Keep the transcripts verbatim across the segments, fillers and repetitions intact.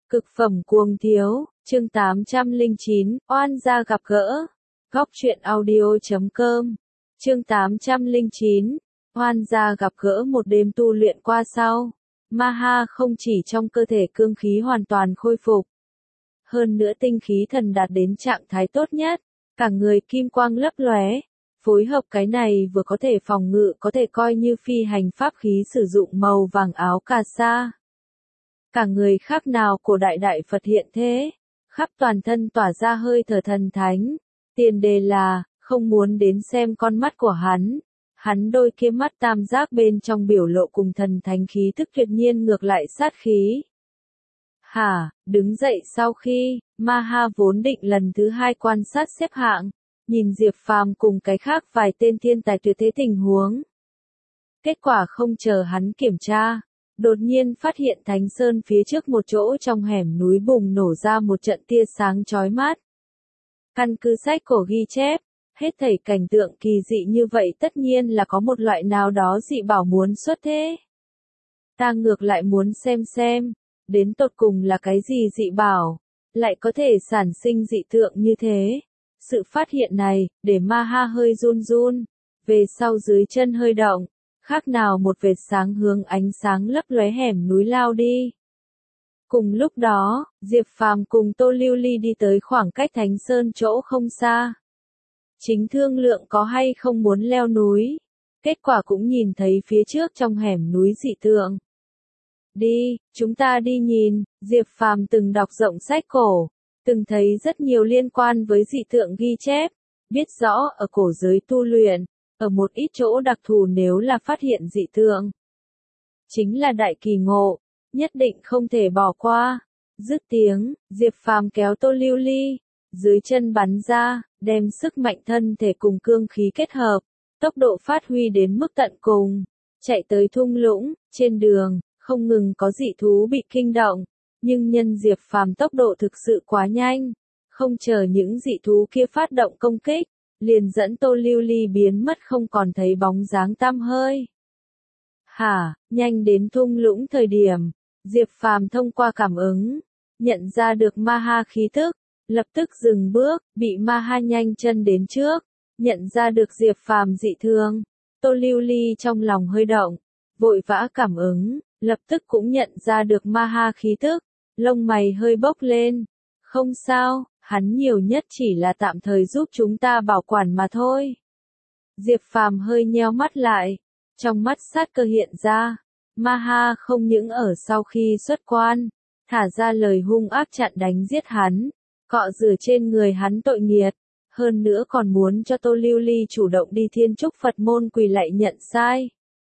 Cực phẩm cuồng thiếu, chương tám trăm lẻ chín, oan gia gặp gỡ. Góc truyện audio chấm com. Chương tám trăm lẻ chín, oan gia gặp gỡ. Một đêm tu luyện qua sau, Maha không chỉ trong cơ thể cương khí hoàn toàn khôi phục, hơn nữa tinh khí thần đạt đến trạng thái tốt nhất, cả người kim quang lấp lóe. Phối hợp cái này vừa có thể phòng ngự, có thể coi như phi hành pháp khí, sử dụng màu vàng áo cà sa. Cả người khác nào cổ đại đại Phật hiện thế, khắp toàn thân tỏa ra hơi thở thần thánh. Tiền đề là, không muốn đến xem con mắt của hắn. Hắn đôi kia mắt tam giác bên trong biểu lộ cùng thần thánh khí thức tuyệt nhiên ngược lại sát khí. Hả, đứng dậy sau khi, Maha vốn định lần thứ hai quan sát xếp hạng, nhìn Diệp Phàm cùng cái khác vài tên thiên tài tuyệt thế tình huống. Kết quả không chờ hắn kiểm tra, đột nhiên phát hiện Thánh Sơn phía trước một chỗ trong hẻm núi bùng nổ ra một trận tia sáng chói mắt. Căn cứ sách cổ ghi chép, hết thảy cảnh tượng kỳ dị như vậy tất nhiên là có một loại nào đó dị bảo muốn xuất thế. Ta ngược lại muốn xem xem, đến tột cùng là cái gì dị bảo, lại có thể sản sinh dị tượng như thế. Sự phát hiện này, để Maha hơi run run, về sau dưới chân hơi động, khác nào một vệt sáng hướng ánh sáng lấp lóe hẻm núi lao đi. Cùng lúc đó, Diệp Phàm cùng Tô Lưu Ly đi tới khoảng cách Thánh Sơn chỗ không xa. Chính thương lượng có hay không muốn leo núi, kết quả cũng nhìn thấy phía trước trong hẻm núi dị tượng. Đi, chúng ta đi nhìn. Diệp Phàm từng đọc rộng sách cổ, từng thấy rất nhiều liên quan với dị tượng ghi chép, biết rõ ở cổ giới tu luyện, ở một ít chỗ đặc thù nếu là phát hiện dị tượng, chính là đại kỳ ngộ, nhất định không thể bỏ qua. Dứt tiếng, Diệp Phàm kéo Tô Lưu Ly, dưới chân bắn ra, đem sức mạnh thân thể cùng cương khí kết hợp, tốc độ phát huy đến mức tận cùng, chạy tới thung lũng. Trên đường, không ngừng có dị thú bị kinh động, nhưng nhân Diệp Phàm tốc độ thực sự quá nhanh, không chờ những dị thú kia phát động công kích, liền dẫn Tô Lưu Ly biến mất không còn thấy bóng dáng tăm hơi. Hả, nhanh đến thung lũng thời điểm, Diệp Phàm thông qua cảm ứng, nhận ra được Maha khí tức, lập tức dừng bước, bị Maha nhanh chân đến trước, nhận ra được Diệp Phàm dị thường. Tô Lưu Ly trong lòng hơi động, vội vã cảm ứng, lập tức cũng nhận ra được Maha khí tức, lông mày hơi bốc lên. Không sao, hắn nhiều nhất chỉ là tạm thời giúp chúng ta bảo quản mà thôi. Diệp Phàm hơi nheo mắt lại, trong mắt sát cơ hiện ra. Maha không những ở sau khi xuất quan, thả ra lời hung ác chặn đánh giết hắn, cọ rửa trên người hắn tội nghiệt, hơn nữa còn muốn cho Tô Lưu Ly chủ động đi Thiên Trúc Phật môn quỳ lạy nhận sai.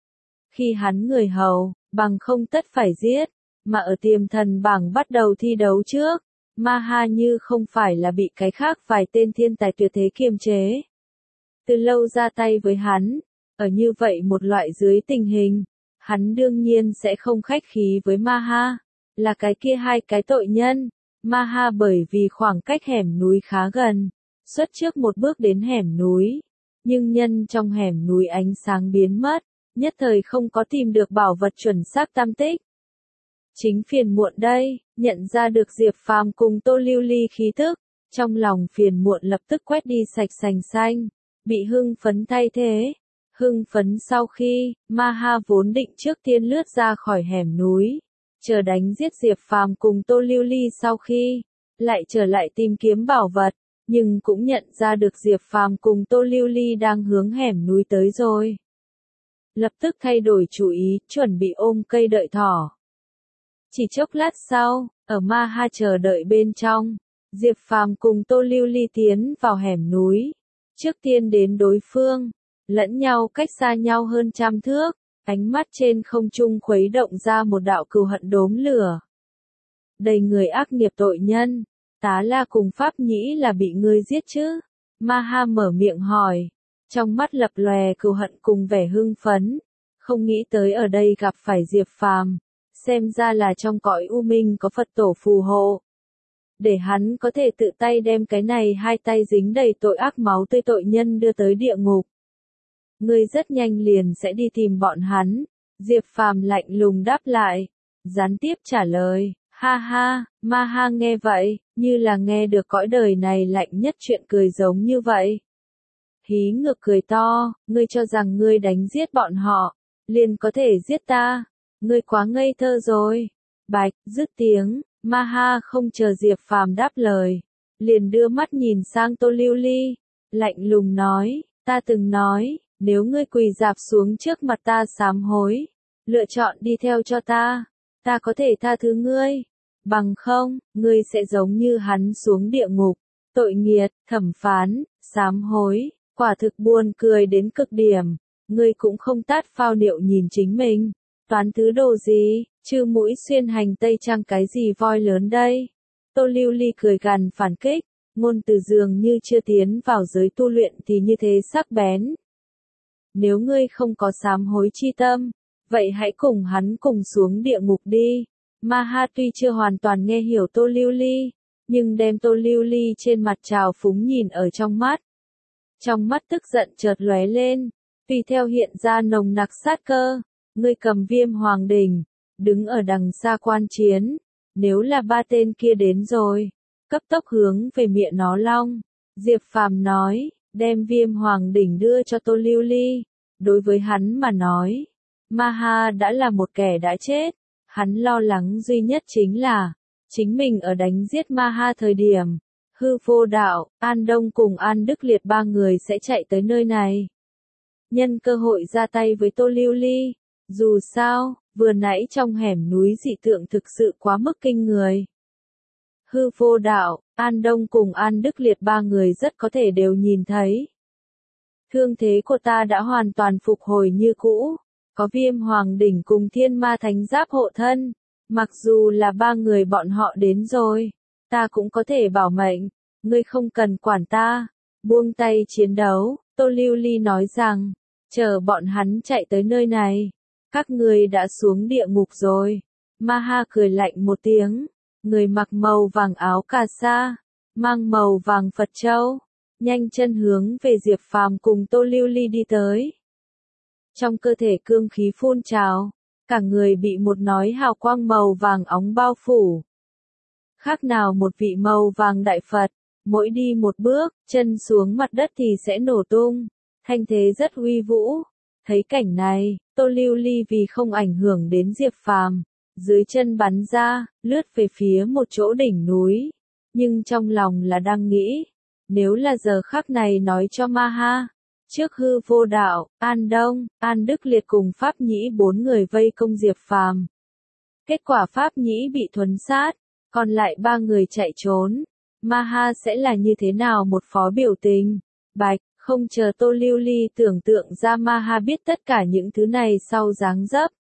Khi hắn người hầu, bằng không tất phải giết, mà ở tiềm thần bảng bắt đầu thi đấu trước, Maha như không phải là bị cái khác vài tên thiên tài tuyệt thế kiềm chế. Từ lâu ra tay với hắn, ở như vậy một loại dưới tình hình, hắn đương nhiên sẽ không khách khí với Maha, là cái kia hai cái tội nhân. Maha bởi vì khoảng cách hẻm núi khá gần, xuất trước một bước đến hẻm núi, nhưng nhân trong hẻm núi ánh sáng biến mất, nhất thời không có tìm được bảo vật chuẩn xác tam tích. Chính phiền muộn đây, nhận ra được Diệp Phàm cùng Tô Lưu Ly khí tức, trong lòng phiền muộn lập tức quét đi sạch sành xanh, bị hưng phấn thay thế. Hưng phấn sau khi, Maha vốn định trước tiên lướt ra khỏi hẻm núi, chờ đánh giết Diệp Phàm cùng Tô Lưu Ly sau khi, lại trở lại tìm kiếm bảo vật, nhưng cũng nhận ra được Diệp Phàm cùng Tô Lưu Ly đang hướng hẻm núi tới rồi. Lập tức thay đổi chủ ý, chuẩn bị ôm cây đợi thỏ. Chỉ chốc lát sau, ở Maha chờ đợi bên trong, Diệp Phàm cùng Tô Lưu Ly tiến vào hẻm núi, trước tiên đến đối phương, lẫn nhau cách xa nhau hơn trăm thước, ánh mắt trên không trung khuấy động ra một đạo cừu hận đốm lửa. Đầy người ác nghiệp tội nhân, Tá La cùng Pháp Nhĩ là bị ngươi giết chứ? Maha mở miệng hỏi, trong mắt lập lòe cừu hận cùng vẻ hưng phấn, không nghĩ tới ở đây gặp phải Diệp Phàm, xem ra là trong cõi u minh có Phật tổ phù hộ. Để hắn có thể tự tay đem cái này hai tay dính đầy tội ác máu tươi tội nhân đưa tới địa ngục. Ngươi rất nhanh liền sẽ đi tìm bọn hắn. Diệp Phàm lạnh lùng đáp lại, gián tiếp trả lời, Ha ha, Maha nghe vậy, như là nghe được cõi đời này lạnh nhất chuyện cười giống như vậy. Hí ngược cười to, ngươi cho rằng ngươi đánh giết bọn họ, liền có thể giết ta, ngươi quá ngây thơ rồi. Bạch, dứt tiếng, Maha không chờ Diệp Phàm đáp lời, liền đưa mắt nhìn sang Tô Lưu Ly, lạnh lùng nói, ta từng nói, nếu ngươi quỳ rạp xuống trước mặt ta sám hối, lựa chọn đi theo cho ta, ta có thể tha thứ ngươi, bằng không, ngươi sẽ giống như hắn xuống địa ngục. Tội nghiệt, thẩm phán, sám hối, quả thực buồn cười đến cực điểm, ngươi cũng không tát phao niệu nhìn chính mình, toán thứ đồ gì, chư mũi xuyên hành tây trang cái gì voi lớn đây. Tô Lưu Ly cười gằn phản kích, ngôn từ dường như chưa tiến vào giới tu luyện thì như thế sắc bén. Nếu ngươi không có sám hối chi tâm, vậy hãy cùng hắn cùng xuống địa ngục đi. Maha tuy chưa hoàn toàn nghe hiểu Tô Lưu Ly, nhưng đem Tô Lưu Ly trên mặt trào phúng nhìn ở trong mắt. Trong mắt tức giận chợt lóe lên, tùy theo hiện ra nồng nặc sát cơ, ngươi cầm Viêm Hoàng đỉnh, đứng ở đằng xa quan chiến, nếu là ba tên kia đến rồi, cấp tốc hướng về miệng nó long. Diệp Phàm nói, đem Viêm Hoàng đỉnh đưa cho Tô Lưu Ly, đối với hắn mà nói, Maha đã là một kẻ đã chết, hắn lo lắng duy nhất chính là, chính mình ở đánh giết Maha thời điểm, Hư Vô Đạo, An Đông cùng An Đức Liệt ba người sẽ chạy tới nơi này. Nhân cơ hội ra tay với Tô Lưu Ly, dù sao, vừa nãy trong hẻm núi dị tượng thực sự quá mức kinh người. Hư Vô Đạo, An Đông cùng An Đức Liệt ba người rất có thể đều nhìn thấy. Thương thế của ta đã hoàn toàn phục hồi như cũ, có Viêm Hoàng đỉnh cùng Thiên Ma Thánh Giáp hộ thân, mặc dù là ba người bọn họ đến rồi, ta cũng có thể bảo mệnh, ngươi không cần quản ta, buông tay chiến đấu. Tô Lưu Ly nói rằng, chờ bọn hắn chạy tới nơi này, các ngươi đã xuống địa ngục rồi. Maha cười lạnh một tiếng, người mặc màu vàng áo cà sa, mang màu vàng Phật châu, nhanh chân hướng về Diệp Phàm cùng Tô Lưu Ly đi tới. Trong cơ thể cương khí phun trào, cả người bị một nói hào quang màu vàng óng bao phủ. Khác nào một vị màu vàng đại Phật, mỗi đi một bước, chân xuống mặt đất thì sẽ nổ tung, thanh thế rất uy vũ. Thấy cảnh này, Tô Lưu Ly vì không ảnh hưởng đến Diệp Phàm, dưới chân bắn ra, lướt về phía một chỗ đỉnh núi, nhưng trong lòng là đang nghĩ, nếu là giờ khắc này nói cho Maha, trước Hư Vô Đạo, An Đông, An Đức Liệt cùng Pháp Nhĩ bốn người vây công Diệp Phàm. Kết quả Pháp Nhĩ bị thuấn sát, còn lại ba người chạy trốn, Maha sẽ là như thế nào một phó biểu tình? Bạch, không chờ Tô Lưu Ly tưởng tượng ra Maha biết tất cả những thứ này sau dáng dấp.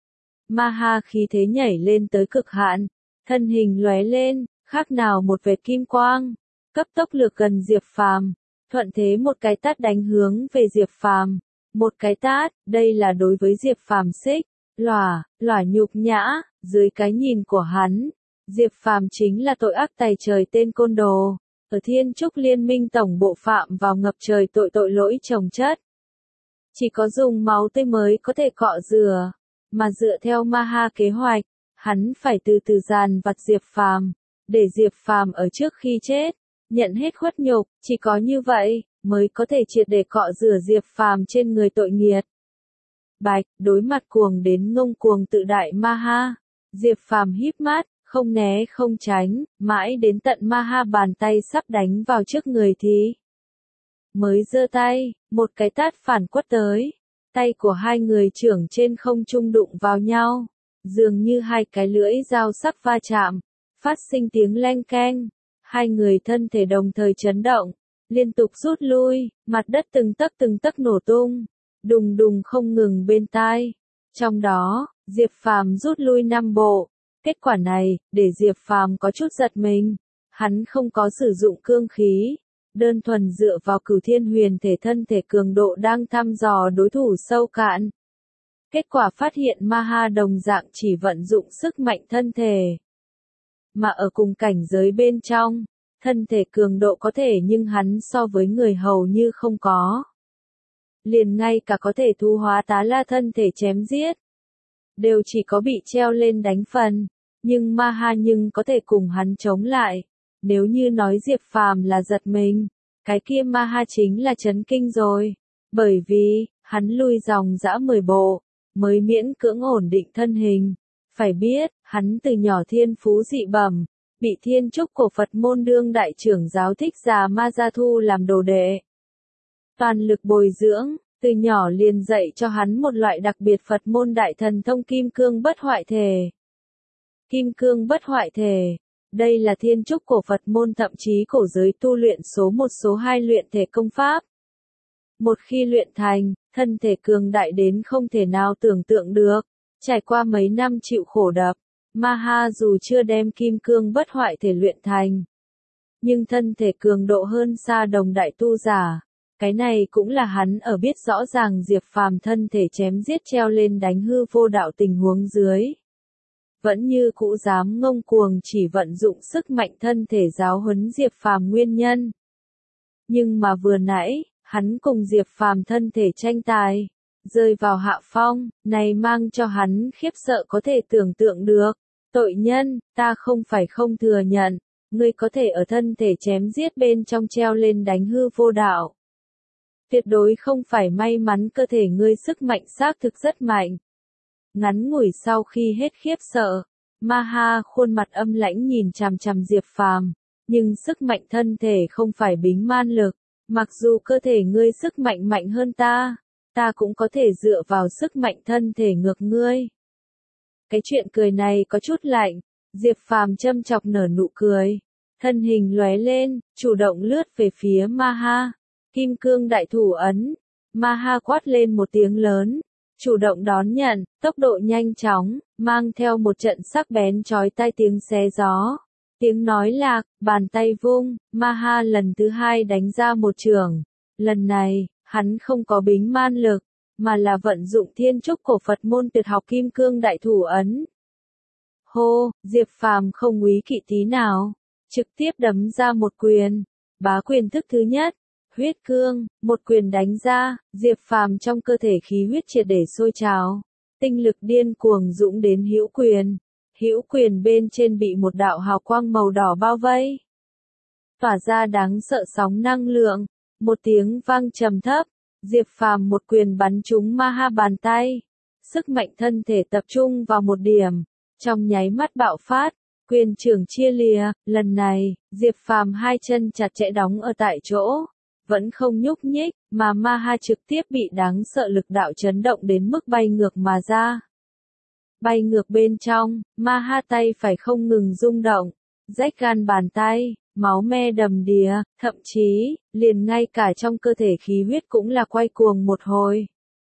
Maha khí thế nhảy lên tới cực hạn, thân hình lóe lên, khác nào một vệt kim quang, cấp tốc lược gần Diệp Phàm, thuận thế một cái tát đánh hướng về Diệp Phàm, một cái tát, đây là đối với Diệp Phàm xích, lòa, lòa nhục nhã, dưới cái nhìn của hắn, Diệp Phàm chính là tội ác tày trời tên côn đồ, ở Thiên Trúc Liên Minh tổng bộ phạm vào ngập trời tội tội lỗi chồng chất. Chỉ có dùng máu tươi mới có thể cọ rửa, mà dựa theo Maha kế hoạch, hắn phải từ từ dàn vặt Diệp Phàm, để Diệp Phàm ở trước khi chết, nhận hết khuất nhục, chỉ có như vậy, mới có thể triệt để cọ rửa Diệp Phàm trên người tội nghiệt. Bạch, đối mặt cuồng đến ngông cuồng tự đại Maha, Diệp Phàm híp mắt, không né không tránh, mãi đến tận Maha bàn tay sắp đánh vào trước người thì mới giơ tay, một cái tát phản quất tới, tay của hai người trưởng trên không trung đụng vào nhau, dường như hai cái lưỡi dao sắc va chạm, phát sinh tiếng leng keng, hai người thân thể đồng thời chấn động, liên tục rút lui, mặt đất từng tấc từng tấc nổ tung, đùng đùng không ngừng bên tai. Trong đó, Diệp Phàm rút lui năm bộ. Kết quả này, để Diệp Phàm có chút giật mình, hắn không có sử dụng cương khí, đơn thuần dựa vào Cửu Thiên Huyền thể thân thể cường độ đang thăm dò đối thủ sâu cạn. Kết quả phát hiện Maha đồng dạng chỉ vận dụng sức mạnh thân thể, mà ở cùng cảnh giới bên trong, thân thể cường độ có thể nhưng hắn so với người hầu như không có. Liền ngay cả có thể thu hóa tá la thân thể chém giết, đều chỉ có bị treo lên đánh phần. Nhưng Ma Ha nhưng có thể cùng hắn chống lại. Nếu như nói Diệp Phàm là giật mình, cái kia Ma Ha chính là chấn kinh rồi. Bởi vì, hắn lui dòng dã mười bộ, mới miễn cưỡng ổn định thân hình. Phải biết, hắn từ nhỏ thiên phú dị bẩm, bị Thiên Trúc Cổ Phật môn đương đại trưởng giáo Thích Già Ma Gia thu làm đồ đệ. Toàn lực bồi dưỡng, từ nhỏ liền dạy cho hắn một loại đặc biệt Phật môn đại thần thông Kim Cương Bất Hoại Thể. Kim Cương Bất Hoại Thể, đây là Thiên Trúc Cổ Phật môn thậm chí cổ giới tu luyện số một số hai luyện thể công pháp. Một khi luyện thành, thân thể cường đại đến không thể nào tưởng tượng được. Trải qua mấy năm chịu khổ đập, Ma Ha dù chưa đem Kim Cương Bất Hoại Thể luyện thành, nhưng thân thể cường độ hơn xa đồng đại tu giả. Cái này cũng là hắn ở biết rõ ràng Diệp Phàm thân thể chém giết treo lên đánh hư vô đạo tình huống dưới. Vẫn như cũ dám ngông cuồng chỉ vận dụng sức mạnh thân thể giáo huấn Diệp Phàm nguyên nhân. Nhưng mà vừa nãy, hắn cùng Diệp Phàm thân thể tranh tài, rơi vào hạ phong, này mang cho hắn khiếp sợ có thể tưởng tượng được. Tội nhân, ta không phải không thừa nhận, ngươi có thể ở thân thể chém giết bên trong treo lên đánh hư vô đạo. Tuyệt đối không phải may mắn, cơ thể ngươi sức mạnh xác thực rất mạnh. Ngắn ngủi sau khi hết khiếp sợ, Ma Ha khuôn mặt âm lãnh nhìn chằm chằm Diệp Phàm, nhưng sức mạnh thân thể không phải bính man lực, mặc dù cơ thể ngươi sức mạnh mạnh hơn ta, ta cũng có thể dựa vào sức mạnh thân thể ngược ngươi. Cái chuyện cười này có chút lạnh, Diệp Phàm châm chọc nở nụ cười, thân hình lóe lên, chủ động lướt về phía Ma Ha. Kim Cương Đại Thủ Ấn, Ma Ha quát lên một tiếng lớn, chủ động đón nhận, tốc độ nhanh chóng, mang theo một trận sắc bén chói tai tiếng xé gió. Tiếng nói lạc, bàn tay vung, Ma Ha lần thứ hai đánh ra một chưởng. Lần này, hắn không có bính man lực, mà là vận dụng Thiên Trúc Cổ Phật môn tuyệt học Kim Cương Đại Thủ Ấn. Hô, Diệp Phàm không úy kỵ tí nào, trực tiếp đấm ra một quyền. Bá quyền thức thứ nhất, huyết cương, một quyền đánh ra, Diệp Phàm trong cơ thể khí huyết triệt để sôi trào, tinh lực điên cuồng dũng đến hữu quyền. Hữu quyền bên trên bị một đạo hào quang màu đỏ bao vây, tỏa ra đáng sợ sóng năng lượng. Một tiếng vang trầm thấp, Diệp Phàm một quyền bắn trúng Ma Ha bàn tay. Sức mạnh thân thể tập trung vào một điểm, trong nháy mắt bạo phát, quyền trưởng chia lìa. Lần này, Diệp Phàm hai chân chặt chẽ đóng ở tại chỗ, vẫn không nhúc nhích, mà Ma Ha trực tiếp bị đáng sợ lực đạo chấn động đến mức bay ngược mà ra. Bay ngược bên trong, Ma Ha tay phải không ngừng rung động, rách gan bàn tay, máu me đầm đìa, thậm chí, liền ngay cả trong cơ thể khí huyết cũng là quay cuồng một hồi.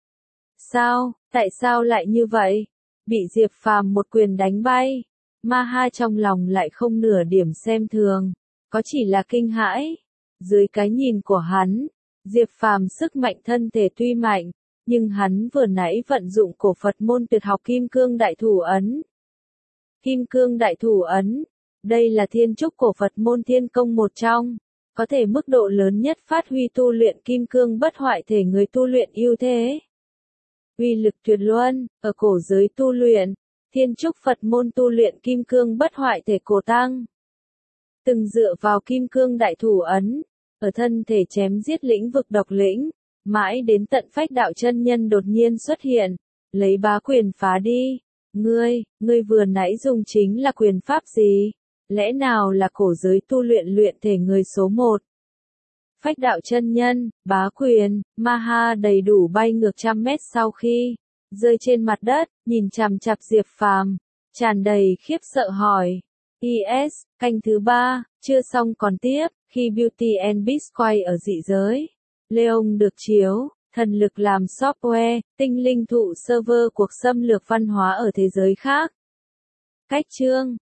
Sao, tại sao lại như vậy? Bị Diệp Phàm một quyền đánh bay, Ma Ha trong lòng lại không nửa điểm xem thường, có chỉ là kinh hãi. Dưới cái nhìn của hắn, Diệp Phàm sức mạnh thân thể tuy mạnh, nhưng hắn vừa nãy vận dụng cổ Phật môn tuyệt học Kim Cương Đại Thủ Ấn. Kim Cương Đại Thủ Ấn, đây là Thiên Trúc Cổ Phật môn thiên công một trong, có thể mức độ lớn nhất phát huy tu luyện Kim Cương Bất Hoại Thể người tu luyện ưu thế. Uy lực tuyệt luân, ở cổ giới tu luyện, Thiên Trúc Phật môn tu luyện Kim Cương Bất Hoại Thể cổ tăng. Từng dựa vào Kim Cương Đại Thủ Ấn, ở thân thể chém giết lĩnh vực độc lĩnh, mãi đến tận Phách Đạo chân nhân đột nhiên xuất hiện, lấy bá quyền phá đi. Ngươi, ngươi vừa nãy dùng chính là quyền pháp gì? Lẽ nào là cổ giới tu luyện luyện thể người số một? Phách Đạo chân nhân, bá quyền, Ma Ha đầy đủ bay ngược trăm mét sau khi rơi trên mặt đất, nhìn chằm chằm Diệp Phàm, tràn đầy khiếp sợ hỏi. i ét, canh thứ ba, chưa xong còn tiếp. Khi Beauty and Beast quay ở dị giới, Leon được chiếu, thần lực làm software, tinh linh thụ server cuộc xâm lược văn hóa ở thế giới khác. Cách chương